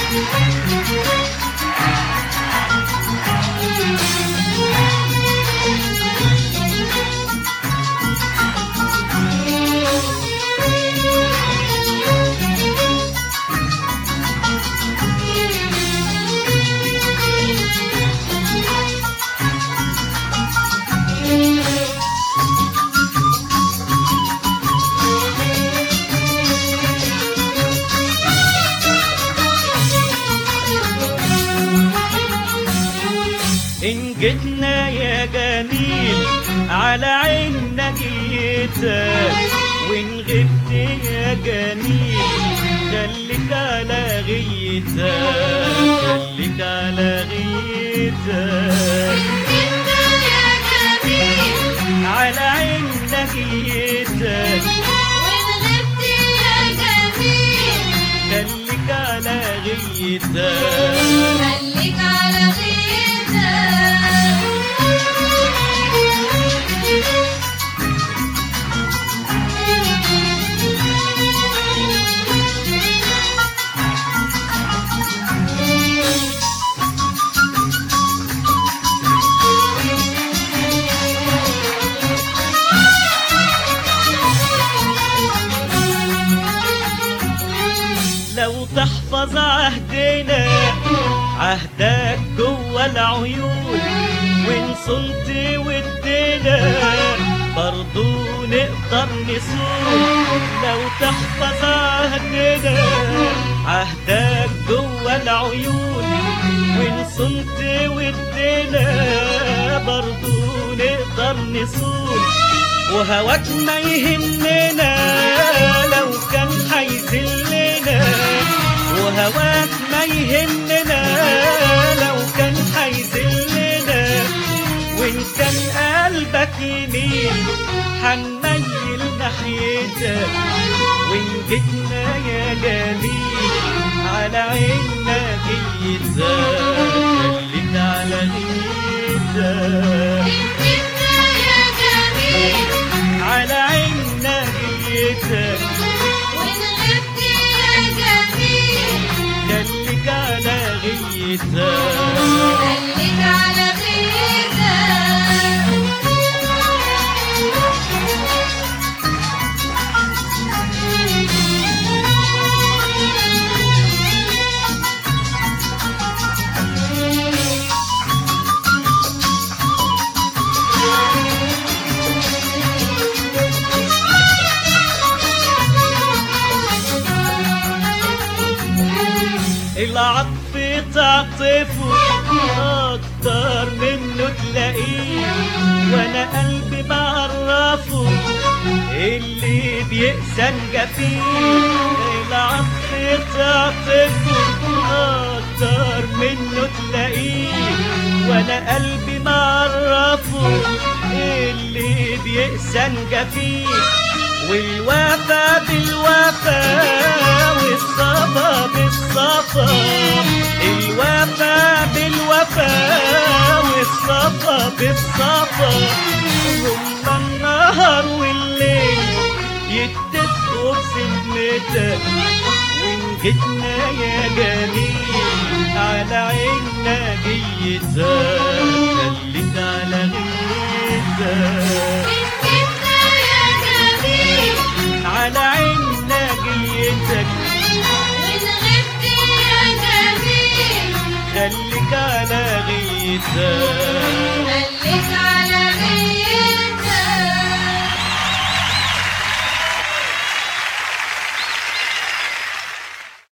إن جيتنا يا جميل على عيننا جيتك، وإن غبت يا جميل خليك على غيتك، خليك على غيتك. إن جيتنا يا جميل على عيننا جيتك، وإن غبت يا جميل خليك على غيتك، خليك على غيتك. لو تحفظ عهدنا عهدك جوا العيون، وإن صنت ودنا برضو نقدر نصون. لو تحفظ عهدنا عهدك جوا العيون، وإن صنت ودنا برضو نقدر نصون. وهواك ما يهمنا لو كان هيذلنا، وهواك ما يهمنا لو كان هيذلنا. وإن كان قلبك يميل هنميل ناحيتك، وإن جيتنا يا جميل على عيننا جيتك، خليك على غيتك. على عيننا جيتك، وإن غبت يا جميل خليك على غيتك، خليك على غيتك. العطف تعطفه أكتر منه تلاقيه، وأنا قلبي بعرفه اللي بيقسى جفيه. العطف تعطفه أكتر منه تلاقيه، وأنا قلبي بعرفه اللي بيقسى جفيه. والوفا بالوفا والصفا بالصفا، الوفا بالوفا والصفا بالصفا. هما النهار والليل يتفقوا بسمتك، وإن جيتنا يا جميل على عيننا جيتك، خليك على غيتك. على عيننا جيتك، وإن غبت يا جميل خليك على غيتك. خليك